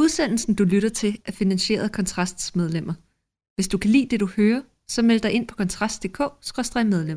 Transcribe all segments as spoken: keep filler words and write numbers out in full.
Udsendelsen, du lytter til, er finansieret af Kontrasts medlemmer. Hvis du kan lide det, du hører, så meld dig ind på kontrast punktum d k skråstreg medlem.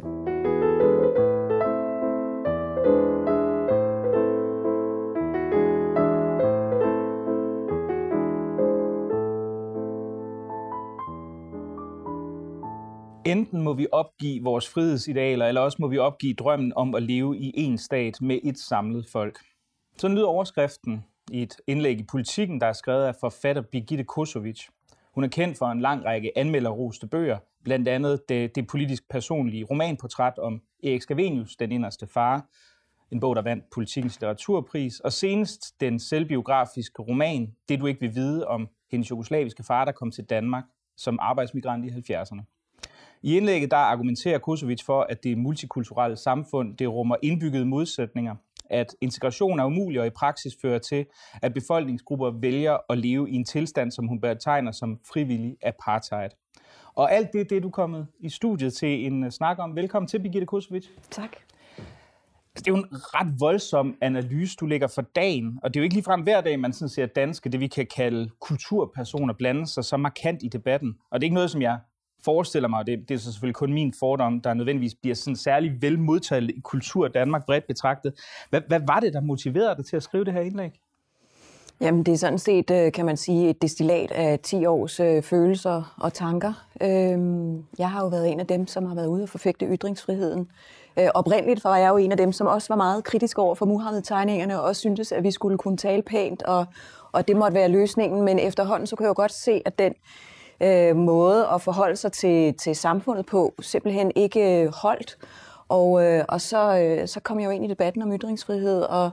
Enten må vi opgive vores frihedsidealer, eller også må vi opgive drømmen om at leve i en stat med et samlet folk. Sådan lyder overskriften i et indlæg i Politiken, der er skrevet af forfatter Birgitte Kosovic. Hun er kendt for en lang række anmelderroste bøger, blandt andet det, det politisk personlige romanportræt om Erik Scavenius, den inderste far, en bog, der vandt Politikens litteraturpris, og senest den selvbiografiske roman, Det du ikke vil vide, om hendes jugoslaviske far, der kom til Danmark som arbejdsmigrant i halvfjerdserne. I indlægget der argumenterer Kosovic for, at det multikulturelle samfund det rummer indbyggede modsætninger, at integration er umulig og i praksis fører til, at befolkningsgrupper vælger at leve i en tilstand, som hun betegner som frivillig apartheid. Og alt det, det er du kommet i studiet til en snak om. Velkommen til, Birgitte Kosovic. Tak. Det er jo en ret voldsom analyse, du lægger for dagen, og det er jo ikke ligefrem hver dag, man sådan ser danske, det vi kan kalde kulturpersoner, blande sig så markant i debatten. Og det er ikke noget, som jeg forestiller mig, og det, det er så selvfølgelig kun min fordom, der nødvendigvis bliver sådan særlig vel modtaget i kultur Danmark bredt betragtet. Hvad, hvad var det, der motiverede dig til at skrive det her indlæg? Jamen, det er sådan set, kan man sige, et destillat af ti års øh, følelser og tanker. Øhm, jeg har jo været en af dem, som har været ude og forfægte ytringsfriheden. Øh, oprindeligt var jeg jo en af dem, som også var meget kritisk over for Muhammed-tegningerne, og også syntes, at vi skulle kunne tale pænt, og, og det måtte være løsningen. Men efterhånden, så kunne jeg jo godt se, at den øh, måde at forholde sig til, til samfundet på simpelthen ikke holdt. Og, øh, og så, øh, så kom jeg jo ind i debatten om ytringsfrihed, og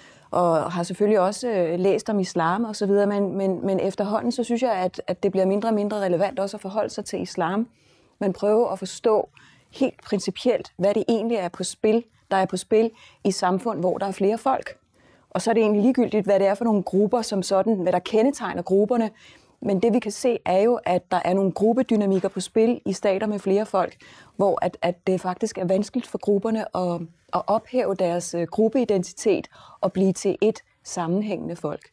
og har selvfølgelig også øh, læst om islam og så videre, men, men, men efterhånden så synes jeg, at, at det bliver mindre og mindre relevant også at forholde sig til islam. Man prøver at forstå helt principielt, hvad det egentlig er på spil, der er på spil i samfund, hvor der er flere folk. Og så er det egentlig ligegyldigt, hvad det er for nogle grupper som sådan, hvad der kendetegner grupperne. Men det vi kan se er jo, at der er nogle gruppedynamikker på spil i stater med flere folk, hvor at, at det faktisk er vanskeligt for grupperne at, at ophæve deres gruppeidentitet og blive til et sammenhængende folk.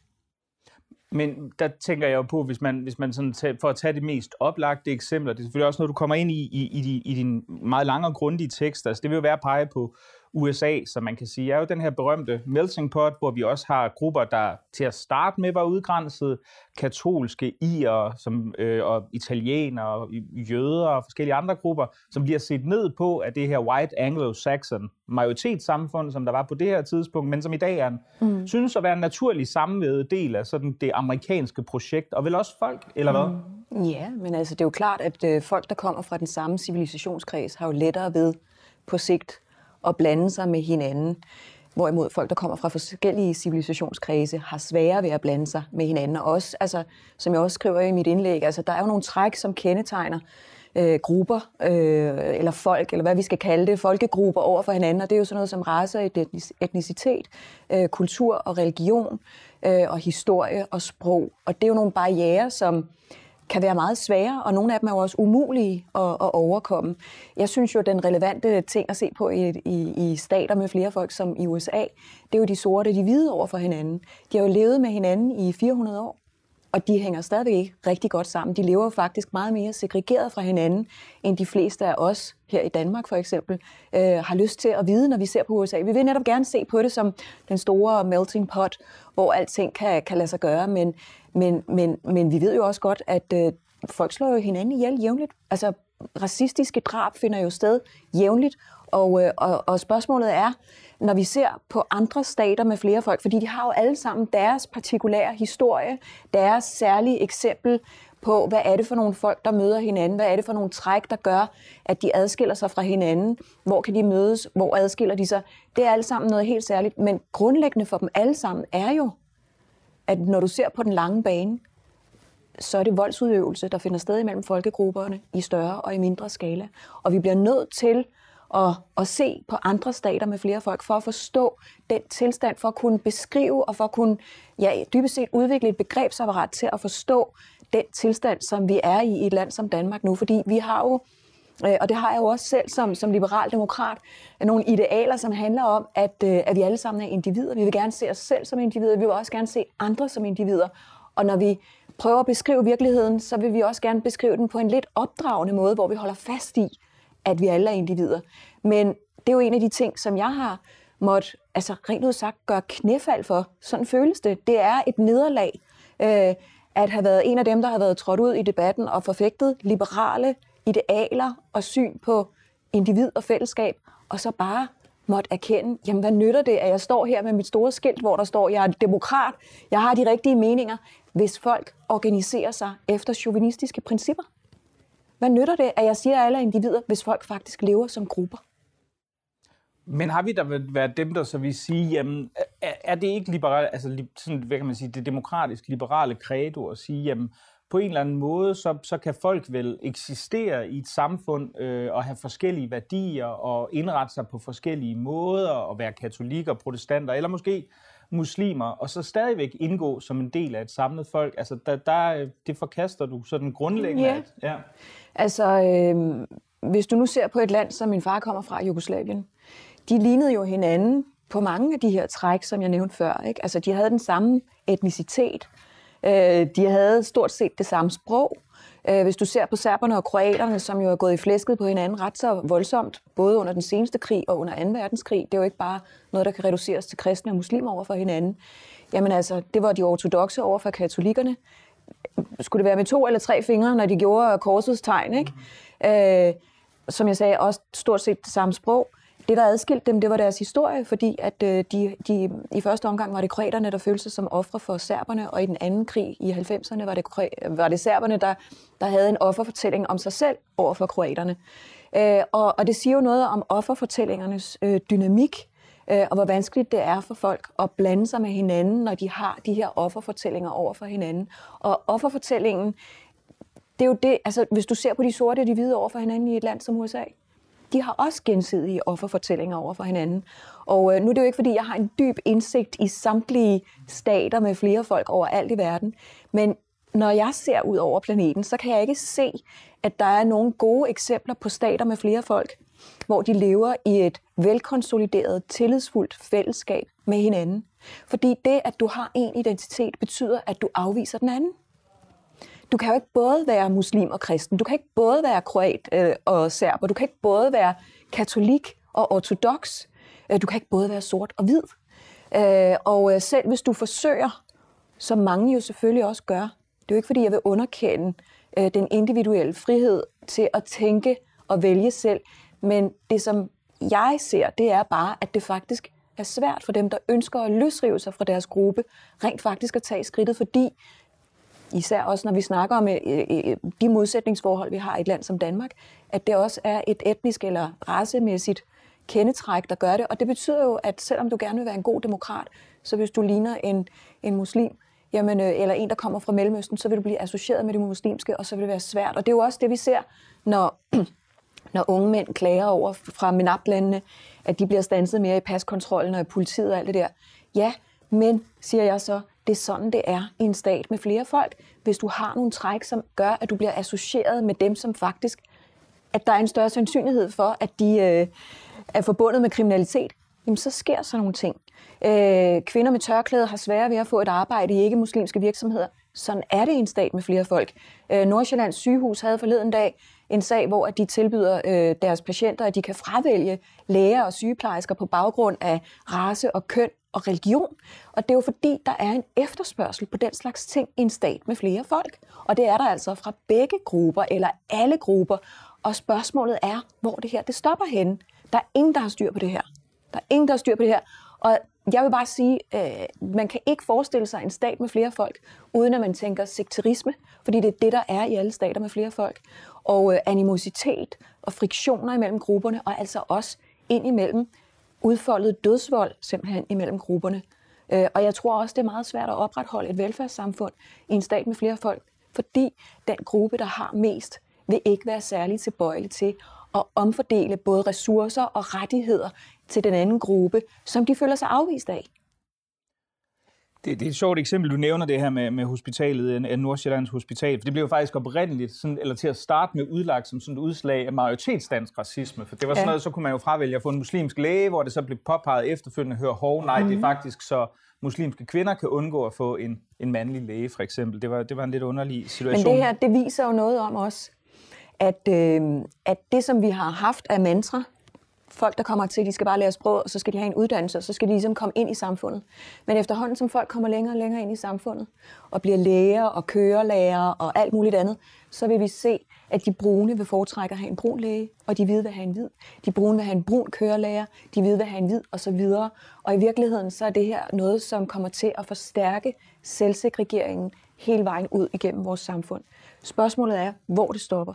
Men der tænker jeg jo på, hvis man, hvis man sådan tager, for at tage de mest oplagte eksempler, det er selvfølgelig også noget, du kommer ind i i, i, i din meget lange og grundige tekst. Altså, det vil jo være at pege på U S A, som man kan sige, er jo den her berømte melting pot, hvor vi også har grupper, der til at starte med var udgrænset, katolske irer, som, øh, og italienere, og jøder og forskellige andre grupper, som bliver set ned på af det her white anglo-saxon majoritetssamfund, som der var på det her tidspunkt, men som i dag er en, mm. synes at være en naturlig sammenvævet del af sådan det amerikanske projekt, og vel også folk, eller hvad? Mm. Ja, men altså det er jo klart, at øh, folk, der kommer fra den samme civilisationskreds, har jo lettere ved på sigt at blande sig med hinanden, hvorimod folk, der kommer fra forskellige civilisationskredse, har sværere ved at blande sig med hinanden. Og også, altså, som jeg også skriver i mit indlæg, altså, der er jo nogle træk, som kendetegner øh, grupper, øh, eller folk, eller hvad vi skal kalde det, folkegrupper over for hinanden, og det er jo sådan noget som race, etnicitet, øh, kultur og religion, øh, og historie og sprog. Og det er jo nogle barrierer, som kan være meget svære, og nogle af dem er jo også umulige at, at overkomme. Jeg synes jo, den relevante ting at se på i, i, i stater med flere folk som i U S A, det er jo de sorte, de hvide over for hinanden. De har jo levet med hinanden i fire hundrede år, og de hænger stadigvæk ikke rigtig godt sammen. De lever faktisk meget mere segregeret fra hinanden, end de fleste af os her i Danmark for eksempel, øh, har lyst til at vide, når vi ser på U S A. Vi vil netop gerne se på det som den store melting pot, hvor alting kan, kan lade sig gøre, men, men, men, men vi ved jo også godt, at øh, folk slår jo hinanden ihjel jævnligt. Altså, racistiske drab finder jo sted jævnligt, og, øh, og, og spørgsmålet er, når vi ser på andre stater med flere folk, fordi de har jo alle sammen deres partikulære historie, deres særlige eksempel på, hvad er det for nogle folk, der møder hinanden, hvad er det for nogle træk, der gør, at de adskiller sig fra hinanden, hvor kan de mødes, hvor adskiller de sig. Det er alle sammen noget helt særligt, men grundlæggende for dem alle sammen er jo, at når du ser på den lange bane, så er det voldsudøvelse, der finder sted imellem folkegrupperne i større og i mindre skala. Og vi bliver nødt til at, at se på andre stater med flere folk, for at forstå den tilstand, for at kunne beskrive og for at kunne ja, dybest set udvikle et begrebsapparat til at forstå den tilstand, som vi er i i et land som Danmark nu. Fordi vi har jo, og det har jeg jo også selv som, som liberal demokrat, nogle idealer, som handler om, at, at vi alle sammen er individer. Vi vil gerne se os selv som individer, vi vil også gerne se andre som individer. Og når vi prøver at beskrive virkeligheden, så vil vi også gerne beskrive den på en lidt opdragende måde, hvor vi holder fast i, at vi alle er individer. Men det er jo en af de ting, som jeg har måttet, altså rent ud sagt, gøre knæfald for. Sådan føles det. Det er et nederlag øh, at have været en af dem, der har været trådt ud i debatten og forfægtet liberale idealer og syn på individ og fællesskab, og så bare måtte erkende, jamen hvad nytter det, at jeg står her med mit store skilt, hvor der står, jeg er demokrat, jeg har de rigtige meninger, hvis folk organiserer sig efter chauvinistiske principper? Hvad nytter det, at jeg siger, at alle er individer, hvis folk faktisk lever som grupper? Men har vi da været dem, der så vil sige, jamen, er, er det ikke liberalt, altså sådan, hvad kan man sige, det demokratisk liberale credo at sige, jamen, på en eller anden måde, så, så kan folk vel eksistere i et samfund øh, og have forskellige værdier og indrette sig på forskellige måder og være katolikker, protestanter eller måske muslimer, og så stadigvæk indgå som en del af et samlet folk. Altså, der, der, det forkaster du sådan grundlæggende. Ja. At, ja. Altså, øh, hvis du nu ser på et land, som min far kommer fra, Jugoslavien, de lignede jo hinanden på mange af de her træk, som jeg nævnte før. Ikke? Altså, de havde den samme etnicitet. De havde stort set det samme sprog. Hvis du ser på serberne og kroaterne, som jo er gået i flæsket på hinanden ret så voldsomt, både under den seneste krig og under anden verdenskrig, det er jo ikke bare noget, der kan reduceres til kristne og muslimer over for hinanden. Jamen altså, det var de ortodokse over for katolikkerne. Skulle det være med to eller tre fingre, når de gjorde korsets tegn, ikke? Øh, som jeg sagde, også stort set det samme sprog. Det, der adskilte dem, det var deres historie, fordi at øh, de, de, i første omgang var det kroaterne, der følte sig som ofre for serberne, og i den anden krig i halvfemserne var det, var det serberne, der, der havde en offerfortælling om sig selv over for kroaterne. Øh, og, og det siger jo noget om offerfortællingernes øh, dynamik, øh, og hvor vanskeligt det er for folk at blande sig med hinanden, når de har de her offerfortællinger over for hinanden. Og offerfortællingen, det er jo det, altså hvis du ser på de sorte og de hvide over for hinanden i et land som U S A, de har også gensidige offerfortællinger over for hinanden. Og øh, nu er det jo ikke, fordi jeg har en dyb indsigt i samtlige stater med flere folk overalt i verden. Men når jeg ser ud over planeten, så kan jeg ikke se, at der er nogle gode eksempler på stater med flere folk, hvor de lever i et velkonsolideret, tillidsfuldt fællesskab med hinanden. Fordi det, at du har en identitet, betyder, at du afviser den anden. Du kan jo ikke både være muslim og kristen, du kan ikke både være kroat øh, og serber, du kan ikke både være katolik og ortodoks, øh, du kan ikke både være sort og hvid. Øh, og øh, selv hvis du forsøger, som mange jo selvfølgelig også gør, det er jo ikke fordi, jeg vil underkende øh, den individuelle frihed til at tænke og vælge selv, men det som jeg ser, det er bare, at det faktisk er svært for dem, der ønsker at løsrive sig fra deres gruppe, rent faktisk at tage skridtet, fordi især også når vi snakker om de modsætningsforhold, vi har i et land som Danmark, at det også er et etnisk eller racemæssigt kendetræk, der gør det. Og det betyder jo, at selvom du gerne vil være en god demokrat, så hvis du ligner en, en muslim, jamen, eller en, der kommer fra Mellemøsten, så vil du blive associeret med det muslimske, og så vil det være svært. Og det er jo også det, vi ser, når, når unge mænd klager over fra MENAPT-landene, at de bliver standset mere i paskontrollen og i politiet og alt det der. Ja, men, siger jeg så, det er sådan, det er i en stat med flere folk. Hvis du har nogle træk, som gør, at du bliver associeret med dem, som faktisk, at der er en større sandsynlighed for, at de øh, er forbundet med kriminalitet, jamen så sker sådan nogle ting. Øh, kvinder med tørklæde har sværere ved at få et arbejde i ikke-muslimske virksomheder. Sådan er det i en stat med flere folk. Øh, Nordsjællands sygehus havde forleden dag en sag, hvor de tilbyder øh, deres patienter, at de kan fravælge læger og sygeplejersker på baggrund af race og køn og religion. Og det er jo fordi, der er en efterspørgsel på den slags ting i en stat med flere folk. Og det er der altså fra begge grupper, eller alle grupper. Og spørgsmålet er, hvor det her det stopper henne. Der er ingen, der har styr på det her. Der er ingen, der har styr på det her. Og jeg vil bare sige, øh, man kan ikke forestille sig en stat med flere folk, uden at man tænker sekterisme, fordi det er det, der er i alle stater med flere folk. Og øh, animositet og friktioner imellem grupperne, og altså også ind imellem udfoldet dødsvold simpelthen imellem grupperne. Øh, og jeg tror også, det er meget svært at opretholde et velfærdssamfund i en stat med flere folk, fordi den gruppe, der har mest, vil ikke være særlig tilbøjelig til at omfordele både ressourcer og rettigheder til den anden gruppe, som de føler sig afvist af. Det, det er et sjovt eksempel, du nævner det her med, med hospitalet, af Nordsjællands Hospital, for det blev jo faktisk oprindeligt, sådan, eller til at starte med udlagt som sådan et udslag af majoritetsdansk racisme, for det var sådan ja. noget, så kunne man jo fravælge at få en muslimsk læge, hvor det så blev påpeget efterfølgende, hør hov, nej, mm. det er faktisk så muslimske kvinder kan undgå at få en, en mandlig læge, for eksempel. Det var, det var en lidt underlig situation. Men det her, det viser jo noget om os, at, øh, at det, som vi har haft af mantra, folk, der kommer til, de skal bare lære sprog, og så skal de have en uddannelse, og så skal de ligesom komme ind i samfundet. Men efterhånden, som folk kommer længere og længere ind i samfundet, og bliver læger og kørelærer og alt muligt andet, så vil vi se, at de brune vil foretrække at have en brun læge, og de hvide vil have en hvid. De brune vil have en brun kørelærer, de hvide vil have en hvid, og så videre. Og i virkeligheden, så er det her noget, som kommer til at forstærke selvsegregeringen hele vejen ud igennem vores samfund. Spørgsmålet er, hvor det stopper.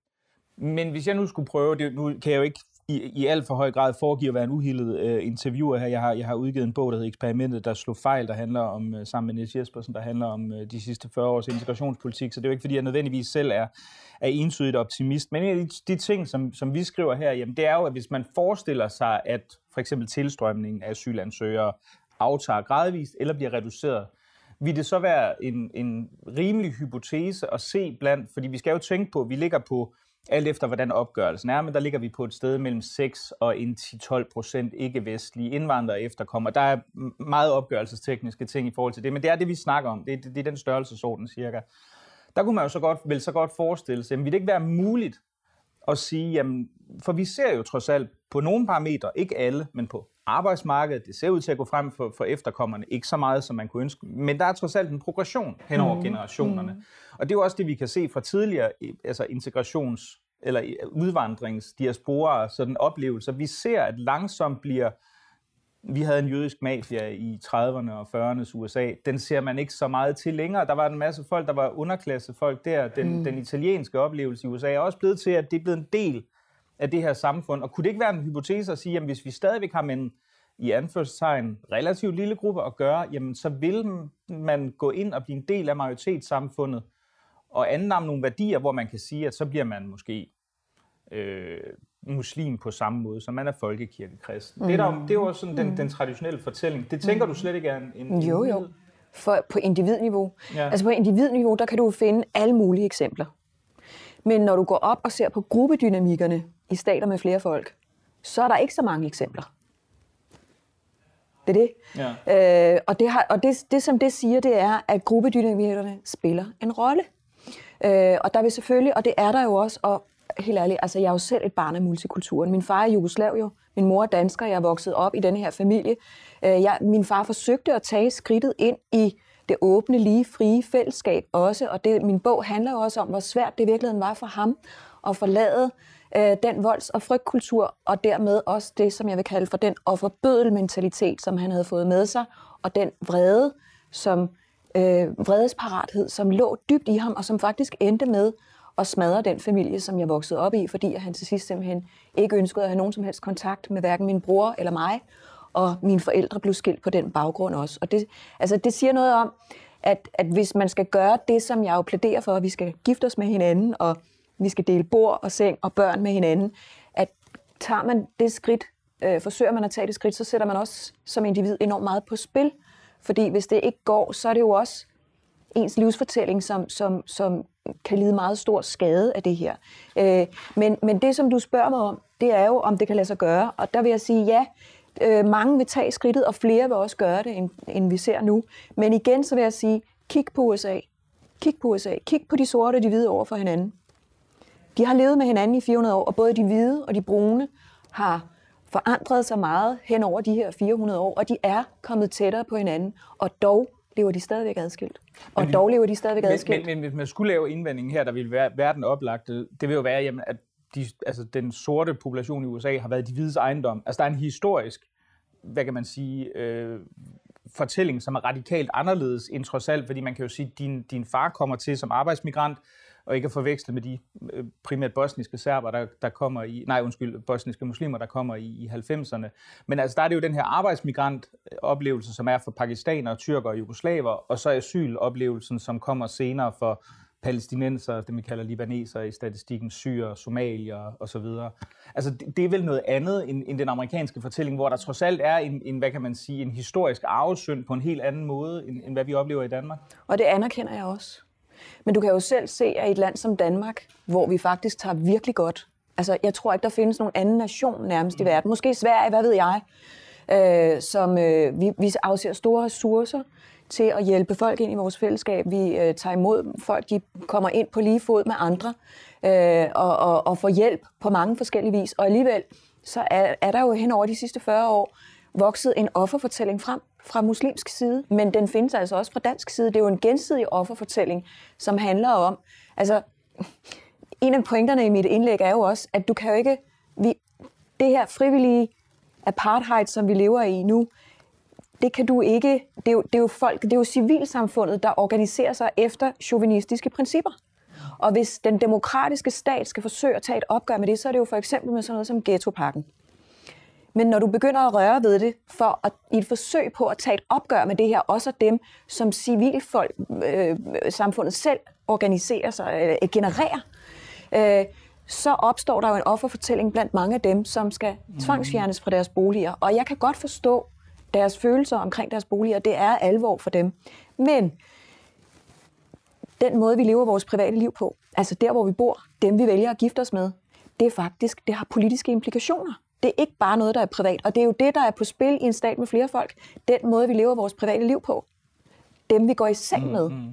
Men hvis jeg nu skulle prøve, det, nu kan jeg jo ikke i, i alt for høj grad foregive at være en uhildet øh, interviewer her. Jeg har, jeg har udgivet en bog, der hedder Eksperimentet, der slog fejl, der handler om, øh, sammen med Niels Jespersen, der handler om øh, de sidste fyrre års integrationspolitik, så det er jo ikke, fordi jeg nødvendigvis selv er, er entydigt optimist. Men en af de, de ting, som, som vi skriver her, jamen, det er jo, at hvis man forestiller sig, at for eksempel tilstrømningen af asylansøgere aftager gradvist eller bliver reduceret, vil det så være en, en rimelig hypotese at se blandt, fordi vi skal jo tænke på, at vi ligger på alt efter, hvordan opgørelsen er, men der ligger vi på et sted mellem seks og ti til tolv procent ikke-vestlige indvandrere efterkommer. Der er meget opgørelsestekniske ting i forhold til det, men det er det, vi snakker om. Det er, det er den størrelsesorden cirka. Der kunne man jo så godt, vel så godt forestille sig, men vil det ikke være muligt at sige, jamen, for vi ser jo trods alt på nogle parametre, ikke alle, men på arbejdsmarkedet, det ser ud til at gå frem for, for efterkommerne, ikke så meget, som man kunne ønske, men der er trods alt en progression hen over mm. generationerne. Mm. Og det er jo også det, vi kan se fra tidligere altså integrations- eller udvandringsdiasporer, sådan oplevelser. Vi ser, at langsomt bliver, vi havde en jødisk mafia i trediverne og fyrreernes U S A, den ser man ikke så meget til længere. Der var en masse folk, der var underklassefolk der. Den, mm. den italienske oplevelse i U S A er også blevet til, at det er blevet en del af det her samfund. Og kunne det ikke være en hypotese at sige, at hvis vi stadigvæk har med en, i anførselstegn, relativt lille gruppe at gøre, jamen så vil man gå ind og blive en del af majoritetssamfundet og annamme nogle værdier, hvor man kan sige, at så bliver man måske øh, muslim på samme måde, som man er folkekirkekristen. Mm. Det, er der, det er jo også sådan den, den traditionelle fortælling. Det tænker mm. du slet ikke er en, en Jo, jo. For, på individniveau. Ja. Altså på individniveau, der kan du finde alle mulige eksempler. Men når du går op og ser på gruppedynamikkerne i stater med flere folk, så er der ikke så mange eksempler. Det er det. Ja. Øh, og det, har, og det, det, som det siger, det er, at gruppedynamikkerne spiller en rolle. Øh, og der vil selvfølgelig, og det er der jo også, og helt ærligt, altså jeg er jo selv et barn af multikulturen. Min far er jugoslav jo, min mor er dansker, jeg er vokset op i denne her familie. Øh, jeg, min far forsøgte at tage skridtet ind i det åbne, lige, frie fællesskab også, og det, min bog handler jo også om, hvor svært det i virkeligheden var for ham at forlade øh, den volds- og frygtkultur, og dermed også det, som jeg vil kalde for den offerbødel-mentalitet, som han havde fået med sig, og den vrede, som øh, vredesparathed, som lå dybt i ham, og som faktisk endte med at smadre den familie, som jeg voksede op i, fordi han til sidst simpelthen ikke ønskede at have nogen som helst kontakt med hverken min bror eller mig, og mine forældre blev skilt på den baggrund også. Og det, altså det siger noget om, at, at hvis man skal gøre det, som jeg jo plæderer for, at vi skal gifte os med hinanden, og vi skal dele bord og seng og børn med hinanden, at tager man det skridt, øh, forsøger man at tage det skridt, så sætter man også som individ enormt meget på spil. Fordi hvis det ikke går, så er det jo også ens livsfortælling, som, som, som kan lide meget stor skade af det her. Øh, men, men det, som du spørger mig om, det er jo, om det kan lade sig gøre. Og der vil jeg sige, ja, øh, mange vil tage skridtet, og flere vil også gøre det, end, end vi ser nu. Men igen, så vil jeg sige, kig på U S A. Kig på U S A. Kig på de sorte og de hvide over for hinanden. De har levet med hinanden i fire hundrede år, og både de hvide og de brune har forandret sig meget hen over de her fire hundrede år, og de er kommet tættere på hinanden, og dog lever de stadigvæk adskilt. Og men, dog lever de stadigvæk men, adskilt. Men, men hvis man skulle lave indvendingen her, der ville være, være den oplagte, det vil jo være, jamen, at de, altså, den sorte population i U S A har været de hvides ejendom. Altså der er en historisk, hvad kan man sige, øh, fortælling, som er radikalt anderledes end trods alt, fordi man kan jo sige, at din, din far kommer til som arbejdsmigrant, og ikke at forveksle med de øh, primært bosniske serber, der, der kommer i, nej undskyld, bosniske muslimer, der kommer i, i halvfemserne. Men altså der er det jo den her arbejdsmigrant-oplevelse, som er for pakistanere, tyrker og jugoslaver, og så asyloplevelsen, som kommer senere for, palæstinenser, det man kalder libaneser i statistikken, syrer, somalier osv. Altså det, det er vel noget andet end, end den amerikanske fortælling, hvor der trods alt er en, en, hvad kan man sige, en historisk arvesynd på en helt anden måde, end, end hvad vi oplever i Danmark. Og det anerkender jeg også. Men du kan jo selv se, at i et land som Danmark, hvor vi faktisk tager virkelig godt. Altså, jeg tror ikke, der findes nogen anden nation nærmest i verden. Måske Sverige, hvad ved jeg, øh, som øh, vi, vi afser store ressourcer til at hjælpe folk ind i vores fællesskab. Vi øh, tager imod folk, de kommer ind på lige fod med andre øh, og, og, og får hjælp på mange forskellige vis. Og alligevel så er, er der jo hen over de sidste fyrre år vokset en offerfortælling frem fra muslimsk side, men den findes altså også fra dansk side. Det er jo en gensidig offerfortælling, som handler om, altså en af pointerne i mit indlæg er jo også, at du kan jo ikke, vi, det her frivillige apartheid, som vi lever i nu, det kan du ikke, det er jo, det er jo folk, det er jo civilsamfundet, der organiserer sig efter chauvinistiske principper. Og hvis den demokratiske stat skal forsøge at tage et opgør med det, så er det jo for eksempel med sådan noget som ghettopakken. Men når du begynder at røre ved det, for at, i et forsøg på at tage et opgør med det her, også dem, som civilfolk, øh, samfundet selv organiserer sig, øh, genererer, øh, så opstår der jo en offerfortælling blandt mange af dem, som skal tvangsfjernes fra deres boliger. Og jeg kan godt forstå deres følelser omkring deres boliger. Det er alvor for dem. Men den måde, vi lever vores private liv på, altså der, hvor vi bor, dem vi vælger at gifte os med, det er faktisk, det har politiske implikationer. Det er ikke bare noget, der er privat. Og det er jo det, der er på spil i en stat med flere folk. Den måde, vi lever vores private liv på. Dem, vi går i seng med. Mm-hmm.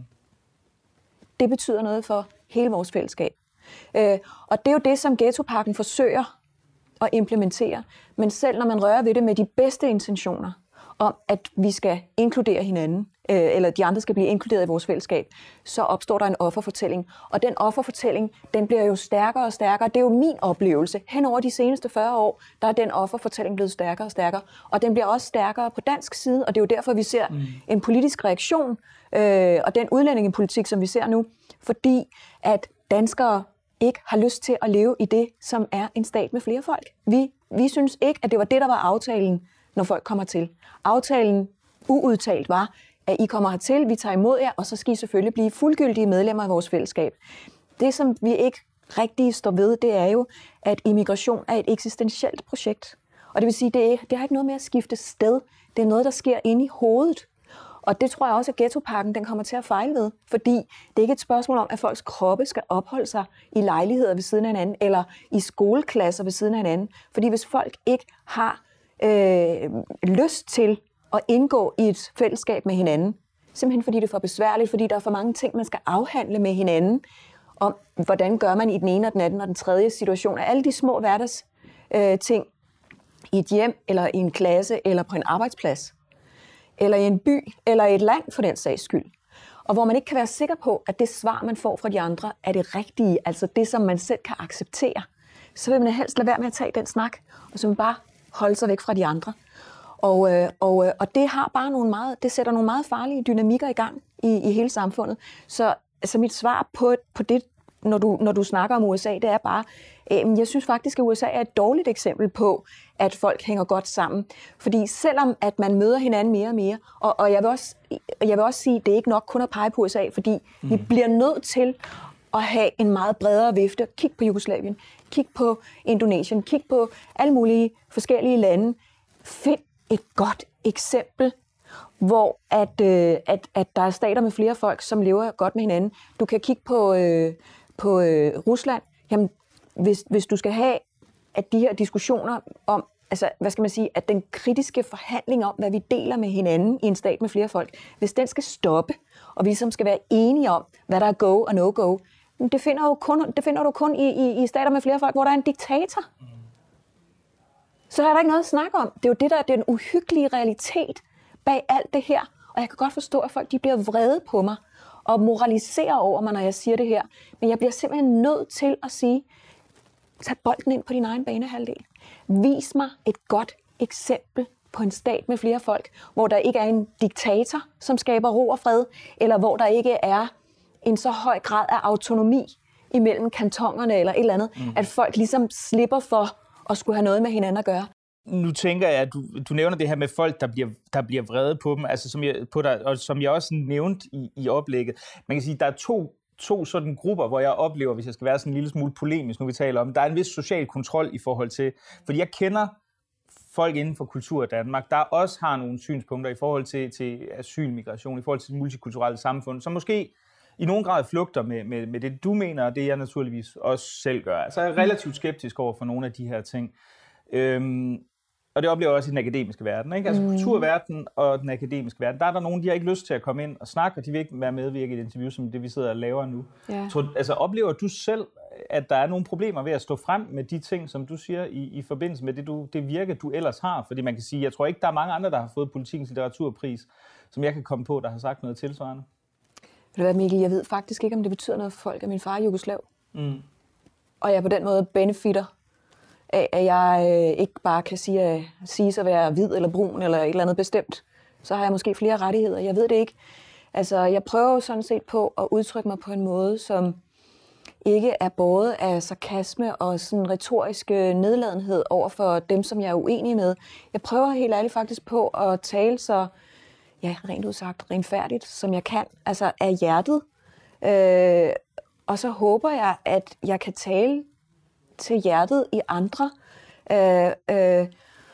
Det betyder noget for hele vores fællesskab. Øh, og det er jo det, som ghettopakken forsøger at implementere. Men selv når man rører ved det med de bedste intentioner, om at vi skal inkludere hinanden, øh, eller de andre skal blive inkluderet i vores fællesskab, så opstår der en offerfortælling. Og den offerfortælling, den bliver jo stærkere og stærkere. Det er jo min oplevelse. Hen over de seneste fyrre år, der er den offerfortælling blevet stærkere og stærkere. Og den bliver også stærkere på dansk side, og det er jo derfor, vi ser mm. en politisk reaktion, øh, og den udlændingepolitik, som vi ser nu, fordi at danskere ikke har lyst til at leve i det, som er en stat med flere folk. Vi, vi synes ikke, at det var det, der var aftalen, når folk kommer til. Aftalen uudtalt var, at I kommer hertil, vi tager imod jer, og så skal I selvfølgelig blive fuldgyldige medlemmer af vores fællesskab. Det, som vi ikke rigtig står ved, det er jo, at immigration er et eksistentielt projekt. Og det vil sige, det, er, det har ikke noget med at skifte sted. Det er noget, der sker inde i hovedet. Og det tror jeg også, at ghettopakken den kommer til at fejle ved, fordi det er ikke et spørgsmål om, at folks kroppe skal opholde sig i lejligheder ved siden af hinanden, eller i skoleklasser ved siden af hinanden. Fordi hvis folk ikke har øh, lyst til at indgå i et fællesskab med hinanden, simpelthen fordi det er for besværligt, fordi der er for mange ting, man skal afhandle med hinanden, om hvordan gør man i den ene og den anden og den tredje situation, af alle de små hverdags øh, ting i et hjem, eller i en klasse, eller på en arbejdsplads, eller i en by, eller i et land for den sags skyld. Og hvor man ikke kan være sikker på, at det svar, man får fra de andre, er det rigtige, altså det, som man selv kan acceptere, så vil man helst lade være med at tage den snak, og så vil man bare holde sig væk fra de andre. Og, øh, og, øh, og det har bare nogle meget, det sætter nogle meget farlige dynamikker i gang i, i hele samfundet. Så altså mit svar på, på det, når du, når du snakker om U S A, det er bare, øh, jeg synes faktisk, at U S A er et dårligt eksempel på, at folk hænger godt sammen. Fordi selvom at man møder hinanden mere og mere, og, og jeg, vil også, jeg vil også sige, at det er ikke nok kun at pege på U S A, fordi mm. vi bliver nødt til at have en meget bredere vifte. Kig på Jugoslavien, kig på Indonesien, kig på alle mulige forskellige lande. Find et godt eksempel, hvor at, øh, at, at der er stater med flere folk, som lever godt med hinanden. Du kan kigge på, øh, på øh, Rusland. Jamen, hvis, hvis du skal have at de her diskussioner om, altså, hvad skal man sige, at den kritiske forhandling om, hvad vi deler med hinanden i en stat med flere folk, hvis den skal stoppe, og vi ligesom skal være enige om, hvad der er go og no-go, det finder du kun, det finder du kun i, i, i stater med flere folk, hvor der er en diktator. Så er der ikke noget at snakke om. Det er jo det, der er den uhyggelige realitet bag alt det her. Og jeg kan godt forstå, at folk de bliver vrede på mig og moraliserer over mig, når jeg siger det her. Men jeg bliver simpelthen nødt til at sige, tag bolden ind på din egen banehalvdel. Vis mig et godt eksempel på en stat med flere folk, hvor der ikke er en diktator, som skaber ro og fred, eller hvor der ikke er en så høj grad af autonomi imellem kantonerne eller et eller andet, mm. at folk ligesom slipper for at skulle have noget med hinanden at gøre. Nu tænker jeg, at du, du nævner det her med folk, der bliver, der bliver vrede på dem, altså som jeg, på dig, og som jeg også nævnte i, i oplægget. Man kan sige, at der er to to sådan grupper, hvor jeg oplever, hvis jeg skal være sådan en lille smule polemisk, nu vi taler om, der er en vis social kontrol i forhold til, fordi jeg kender folk inden for kultur i Danmark, der også har nogle synspunkter i forhold til, til asylmigration, i forhold til det multikulturelle samfund, som måske i nogen grad flugter med, med, med det, du mener, og det jeg naturligvis også selv gør. Altså jeg er relativt skeptisk over for nogle af de her ting. Øhm, og det oplever jeg også i den akademiske verden. Ikke? Altså mm. kulturverdenen og den akademiske verden, der er der nogen, de har ikke lyst til at komme ind og snakke, og de vil ikke være medvirke i et interview, som det vi sidder og laver nu. Ja. Så, altså, oplever du selv, at der er nogle problemer ved at stå frem med de ting, som du siger, i, i forbindelse med det, du, det virke, du ellers har? Fordi man kan sige, jeg tror ikke, der er mange andre, der har fået Politikens litteraturpris, som jeg kan komme på, der har sagt noget tilsvarende. Ved du hvad, Mikkel, jeg ved faktisk ikke, om det betyder noget for folk, at min far er jugoslav. Mm. Og jeg på den måde benefitter af, at jeg øh, ikke bare kan sige, at, sige sig at være hvid eller brun eller et eller andet bestemt. Så har jeg måske flere rettigheder. Jeg ved det ikke. Altså, jeg prøver jo sådan set på at udtrykke mig på en måde, som ikke er båret af sarkasme og sådan retorisk nedladenhed over for dem, som jeg er uenig med. Jeg prøver helt ærligt faktisk på at tale så, ja, rent udsagt, renfærdigt, som jeg kan, altså af hjertet. Øh, og så håber jeg, at jeg kan tale til hjertet i andre. Øh, øh,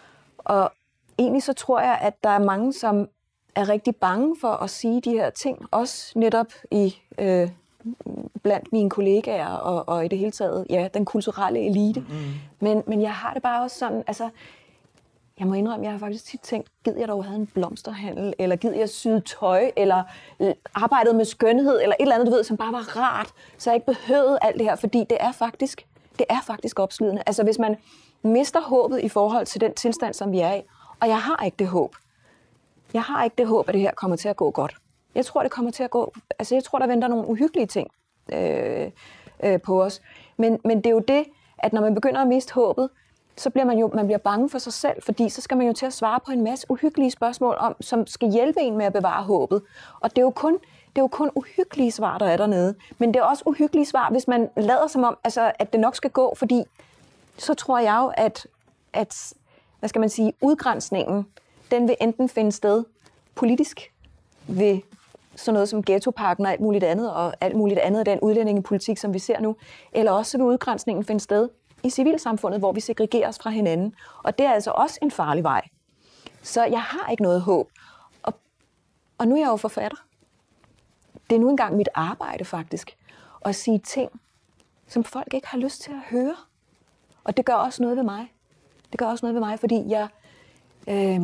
og egentlig så tror jeg, at der er mange, som er rigtig bange for at sige de her ting, også netop i øh, blandt mine kollegaer og, og i det hele taget, ja, den kulturelle elite. Mm. Men, men jeg har det bare også sådan, altså, jeg må indrømme, jeg har faktisk tit tænkt, gid jeg dog havde en blomsterhandel, eller gid jeg syede tøj, eller arbejdet med skønhed, eller et eller andet, du ved, som bare var rart, så jeg ikke behøvede alt det her, fordi det er faktisk, det er faktisk opslidende. Altså, hvis man mister håbet i forhold til den tilstand, som vi er i, og jeg har ikke det håb. Jeg har ikke det håb, at det her kommer til at gå godt. Jeg tror, det kommer til at gå, altså jeg tror, der venter nogle uhyggelige ting øh, øh, på os. Men, men det er jo det, at når man begynder at miste håbet, så bliver man jo man bliver bange for sig selv, fordi så skal man jo til at svare på en masse uhyggelige spørgsmål, om, som skal hjælpe en med at bevare håbet. Og det er jo kun, det er jo kun uhyggelige svar, der er dernede. Men det er også uhyggelige svar, hvis man lader som om, altså, at det nok skal gå, fordi så tror jeg jo, at, at hvad skal man sige, udgrænsningen, den vil enten finde sted politisk ved sådan noget som ghettoparken og alt muligt andet, og alt muligt andet af den udlændingepolitik, som vi ser nu, eller også vil udgrænsningen finde sted i civilsamfundet, hvor vi segregerer os fra hinanden. Og det er altså også en farlig vej. Så jeg har ikke noget håb. Og, og nu er jeg jo forfatter. Det er nu engang mit arbejde faktisk, at sige ting, som folk ikke har lyst til at høre. Og det gør også noget ved mig. Det gør også noget ved mig, fordi jeg... Øh,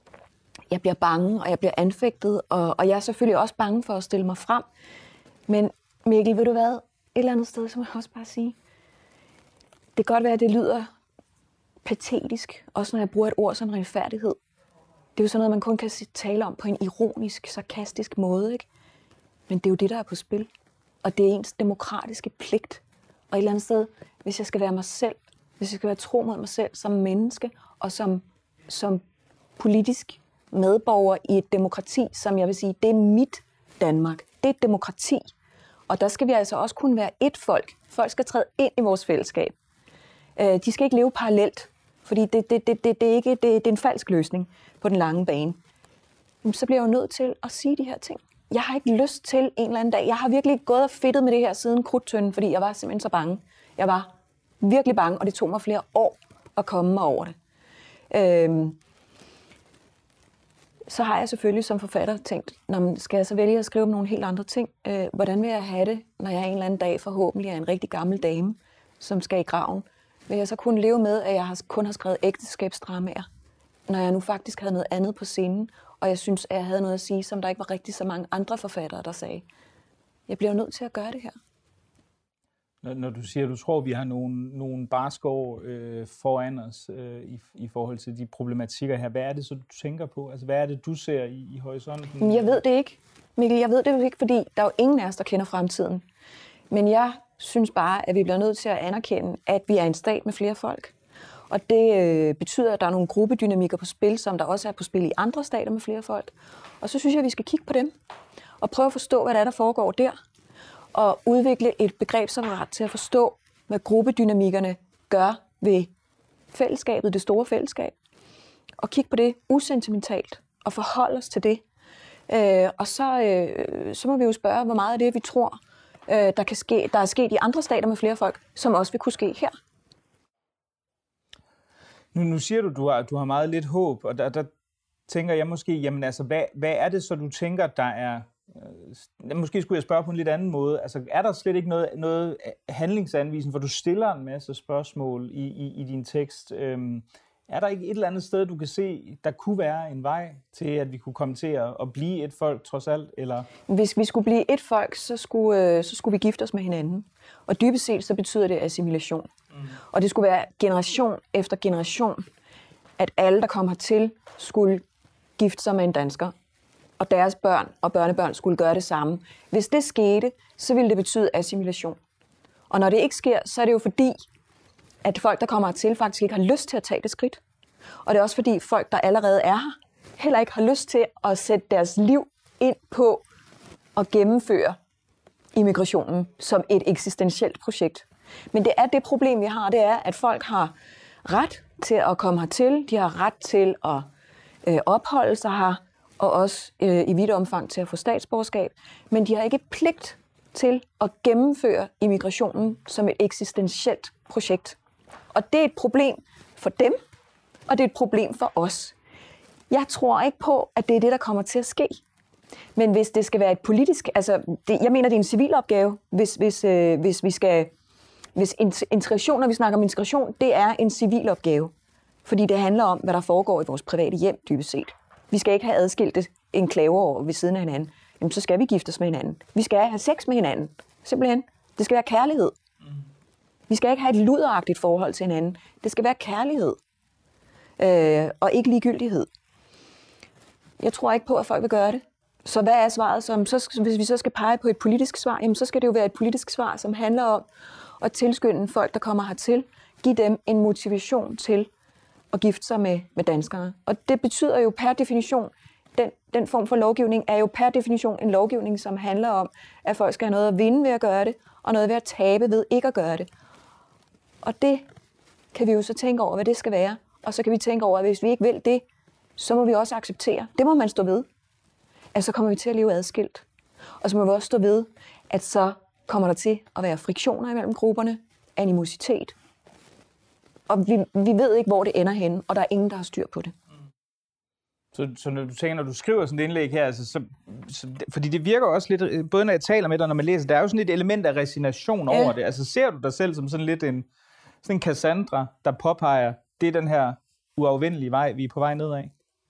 Jeg bliver bange, og jeg bliver anfægtet, og, og jeg er selvfølgelig også bange for at stille mig frem. Men Mikkel, ved du hvad? Et eller andet sted, så må jeg også bare sige, det kan godt være, at det lyder patetisk, også når jeg bruger et ord som renfærdighed. Det er jo sådan noget, man kun kan tale om på en ironisk, sarkastisk måde, ikke? Men det er jo det, der er på spil. Og det er ens demokratiske pligt. Og et eller andet sted, hvis jeg skal være mig selv, hvis jeg skal være tro mod mig selv som menneske, og som, som politisk medborger i et demokrati, som jeg vil sige, det er mit Danmark. Det er et demokrati. Og der skal vi altså også kunne være et folk. Folk skal træde ind i vores fællesskab. De skal ikke leve parallelt, fordi det, det, det, det, det, er, ikke, det, det er en falsk løsning på den lange bane. Så bliver jeg jo nødt til at sige de her ting. Jeg har ikke lyst til en eller anden dag. Jeg har virkelig gået og fedtet med det her siden krudtønden, fordi jeg var simpelthen så bange. Jeg var virkelig bange, og det tog mig flere år at komme mig over det. Øhm, Så har jeg selvfølgelig som forfatter tænkt, når skal jeg så vælge at skrive om nogle helt andre ting? Øh, hvordan vil jeg have det, når jeg en eller anden dag forhåbentlig er en rigtig gammel dame, som skal i graven? Vil jeg så kunne leve med, at jeg har, kun har skrevet ægteskabsdramaer, når jeg nu faktisk havde noget andet på scenen, og jeg synes, at jeg havde noget at sige, som der ikke var rigtig så mange andre forfattere, der sagde. Jeg bliver nødt til at gøre det her. Når, når du siger, at du tror, at vi har nogle, nogle barskår øh, foran os øh, i, i forhold til de problematikker her, hvad er det så, du tænker på? Altså, hvad er det, du ser i, i horisonten? Jeg ved det ikke, Mikkel. Jeg ved det jo ikke, fordi der er jo ingen af os, der kender fremtiden. Men jeg synes bare, at vi bliver nødt til at anerkende, at vi er en stat med flere folk. Og det øh, betyder, at der er nogle gruppedynamikker på spil, som der også er på spil i andre stater med flere folk. Og så synes jeg, at vi skal kigge på dem og prøve at forstå, hvad der er, der foregår der. Og udvikle et begrebsapparat til at forstå, hvad gruppedynamikkerne gør ved fællesskabet, det store fællesskab. Og kigge på det usentimentalt og forholde os til det. Øh, og så, øh, så må vi jo spørge, hvor meget af det, vi tror, øh, der, kan ske, der er sket i andre stater med flere folk, som også vil kunne ske her. Nu, nu siger du, du har, du har meget lidt håb, og der, der tænker jeg måske, jamen altså, hvad, hvad er det så, du tænker, der er... Øh, måske skulle jeg spørge på en lidt anden måde. Altså, er der slet ikke noget, noget handlingsanvisning, hvor du stiller en masse spørgsmål i, i, i din tekst? Øhm, er der ikke et eller andet sted, du kan se, der kunne være en vej til, at vi kunne komme til at, at blive et folk, trods alt? Eller? Hvis vi skulle blive et folk, så skulle, øh, så skulle vi gifte os med hinanden. Og dybest set, så betyder det assimilation. Mm. Og det skulle være generation efter generation, at alle, der kom hertil, skulle gifte sig med en dansker. Og deres børn og børnebørn skulle gøre det samme. Hvis det skete, så ville det betyde assimilation. Og når det ikke sker, så er det jo fordi, at folk, der kommer hertil, faktisk ikke har lyst til at tage det skridt. Og det er også fordi, folk, der allerede er her, heller ikke har lyst til at sætte deres liv ind på at gennemføre immigrationen som et eksistentielt projekt. Men det er det problem, vi har, det er, at folk har ret til at komme hertil, de har ret til at øh, opholde sig her, og også øh, i vidt omfang til at få statsborgerskab, men de har ikke pligt til at gennemføre immigrationen som et eksistentielt projekt. Og det er et problem for dem, og det er et problem for os. Jeg tror ikke på, at det er det, der kommer til at ske. Men hvis det skal være et politisk... Altså, det, jeg mener, det er en civil opgave, hvis, hvis, øh, hvis vi skal... Hvis integration, når vi snakker om integration, det er en civil opgave. Fordi det handler om, hvad der foregår i vores private hjem, dybest set. Vi skal ikke have adskilte enklaver over ved siden af hinanden. Jamen, så skal vi gifte os med hinanden. Vi skal have sex med hinanden. Simpelthen. Det skal være kærlighed. Vi skal ikke have et luderagtigt forhold til hinanden. Det skal være kærlighed. Øh, og ikke ligegyldighed. Jeg tror ikke på, at folk vil gøre det. Så hvad er svaret? Som, så, hvis vi så skal pege på et politisk svar, jamen, så skal det jo være et politisk svar, som handler om at tilskynde folk, der kommer hertil, give dem en motivation til at gifte sig med, med danskere. Og det betyder jo per definition, den, den form for lovgivning er jo per definition en lovgivning, som handler om, at folk skal have noget at vinde ved at gøre det, og noget ved at tabe ved ikke at gøre det. Og det kan vi jo så tænke over, hvad det skal være. Og så kan vi tænke over, at hvis vi ikke vil det, så må vi også acceptere. Det må man stå ved. At så kommer vi til at leve adskilt. Og så må vi også stå ved, at så kommer der til at være friktioner imellem grupperne, animositet. Og vi, vi ved ikke, hvor det ender henne, og der er ingen, der har styr på det. Så, så når du tænker, når du skriver sådan et indlæg her, altså, så, så, fordi det virker også lidt, både når jeg taler med dig, og når man læser, der er jo sådan et element af resignation ja. over det. Altså ser du dig selv som sådan lidt en, sådan en Cassandra, der påpeger, det er den her uafvendelige vej, vi er på vej nedad?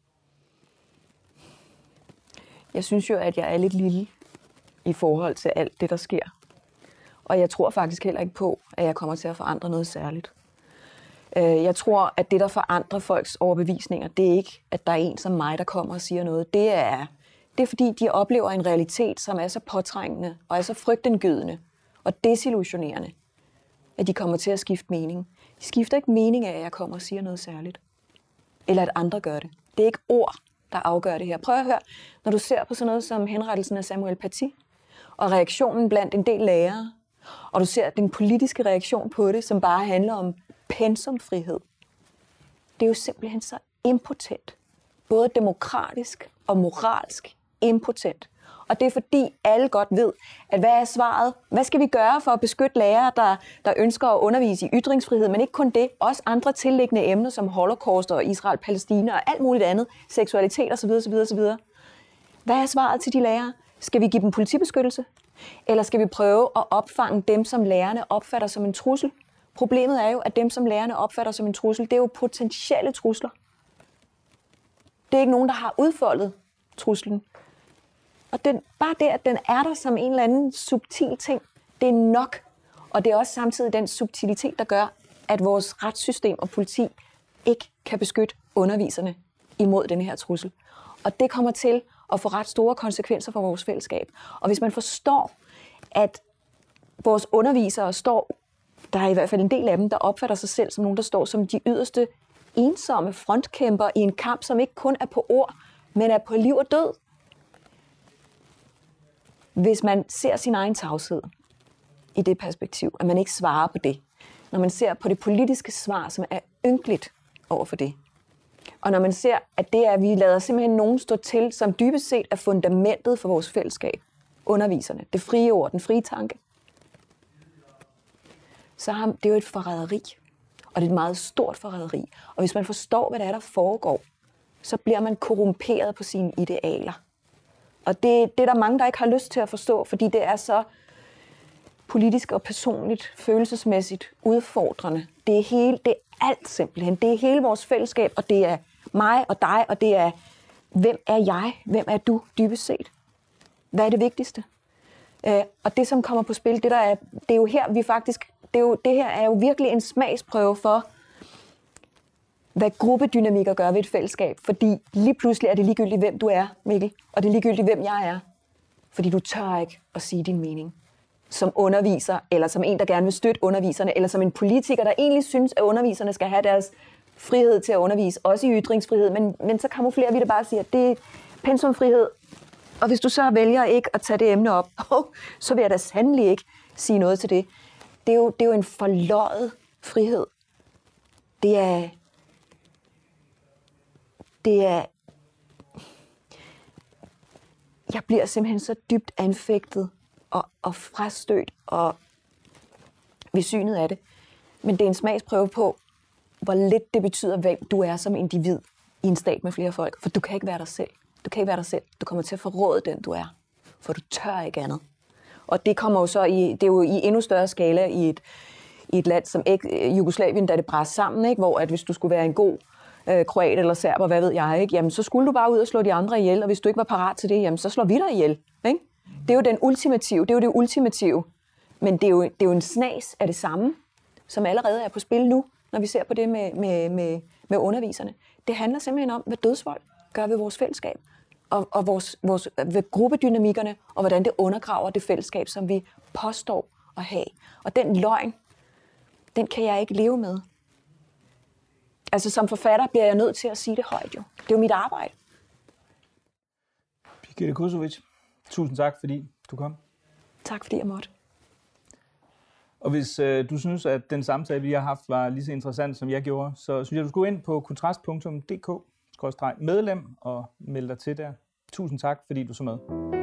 Jeg synes jo, at jeg er lidt lille i forhold til alt det, der sker. Og jeg tror faktisk heller ikke på, at jeg kommer til at forandre noget særligt. Jeg tror, at det, der forandrer folks overbevisninger, det er ikke, at der er en som mig, der kommer og siger noget. Det er, det er fordi, de oplever en realitet, som er så påtrængende og er så frygtindgydende og desillusionerende, at de kommer til at skifte mening. De skifter ikke mening af, at jeg kommer og siger noget særligt. Eller at andre gør det. Det er ikke ord, der afgør det her. Prøv at høre, når du ser på sådan noget som henrettelsen af Samuel Paty, og reaktionen blandt en del lærere, og du ser den politiske reaktion på det, som bare handler om pensumfrihed. Det er jo simpelthen så impotent. Både demokratisk og moralsk impotent. Og det er fordi alle godt ved, at hvad er svaret? Hvad skal vi gøre for at beskytte lærere, der, der ønsker at undervise i ytringsfrihed, men ikke kun det, også andre tilliggende emner som Holocaust og Israel-Palæstina og alt muligt andet, seksualitet osv. osv., osv. Hvad er svaret til de lærere? Skal vi give dem politibeskyttelse? Eller skal vi prøve at opfange dem, som lærerne opfatter som en trussel? Problemet er jo, at dem, som lærerne opfatter som en trussel, det er jo potentielle trusler. Det er ikke nogen, der har udfoldet truslen. Og den, bare det, at den er der som en eller anden subtil ting, det er nok. Og det er også samtidig den subtilitet, der gør, at vores retssystem og politi ikke kan beskytte underviserne imod den her trussel. Og det kommer til at få ret store konsekvenser for vores fællesskab. Og hvis man forstår, at vores undervisere står, der er i hvert fald en del af dem, der opfatter sig selv som nogen, der står som de yderste ensomme frontkæmper i en kamp, som ikke kun er på ord, men er på liv og død. Hvis man ser sin egen tavshed i det perspektiv, at man ikke svarer på det, når man ser på det politiske svar, som er ynkeligt over for det, og når man ser, at det er, at vi lader simpelthen nogen stå til, som dybest set er fundamentet for vores fællesskab, underviserne, det frie ord, den frie tanke, så har det er jo et forræderi. Og det er et meget stort forræderi. Og hvis man forstår, hvad der er, der foregår, så bliver man korrumperet på sine idealer. Og det, det er der mange, der ikke har lyst til at forstå, fordi det er så politisk og personligt, følelsesmæssigt udfordrende. Det er, hele, det er alt simpelthen. Det er hele vores fællesskab, og det er mig og dig, og det er, hvem er jeg? Hvem er du dybest set? Hvad er det vigtigste? Øh, og det, som kommer på spil, det, der er, det er jo her, vi faktisk... Det, er jo, det her er jo virkelig en smagsprøve for, hvad gruppedynamikker gør ved et fællesskab. Fordi lige pludselig er det ligegyldigt, hvem du er, Mikkel. Og det er ligegyldigt, hvem jeg er. Fordi du tør ikke at sige din mening. Som underviser, eller som en, der gerne vil støtte underviserne, eller som en politiker, der egentlig synes, at underviserne skal have deres frihed til at undervise, også i ytringsfrihed. Men, men så kamuflerer vi det bare og siger, at det er pensumfrihed. Og hvis du så vælger ikke at tage det emne op, så vil jeg da sandelig ikke sige noget til det. Det er jo, det er jo en forløjet frihed. Det er... Det er... Jeg bliver simpelthen så dybt anfægtet og, og frastødt og ved synet af det. Men det er en smagsprøve på, hvor lidt det betyder, hvem du er som individ i en stat med flere folk. For du kan ikke være dig selv. Du kan ikke være dig selv. Du kommer til at forråde den, du er. For du tør ikke andet. Og det kommer jo så i, det er jo i endnu større skala i et, i et land som Jugoslavien, da det brændte sammen, ikke? Hvor at hvis du skulle være en god øh, kroat eller serber, hvad ved jeg, ikke? Jamen, så skulle du bare ud og slå de andre ihjel, og hvis du ikke var parat til det, jamen, så slår vi dig ihjel. Ikke? Det er jo den ultimative, det er jo det ultimative. Men det er, jo, det er jo en snas af det samme, som allerede er på spil nu, når vi ser på det med, med, med, med underviserne. Det handler simpelthen om, hvad dødsvold gør ved vores fællesskab. Og, og vores, vores, ved gruppedynamikkerne, og hvordan det undergraver det fællesskab, som vi påstår at have. Og den løgn, den kan jeg ikke leve med. Altså som forfatter bliver jeg nødt til at sige det højt jo. Det er jo mit arbejde. Birgitte Kosovic, tusind tak, fordi du kom. Tak, fordi jeg måtte. Og hvis øh, du synes, at den samtale, vi har haft, var lige så interessant, som jeg gjorde, så synes jeg, du skulle ind på kontrast punktum d k skråstreg medlem og melde dig til der. Tusind tak, fordi du så med.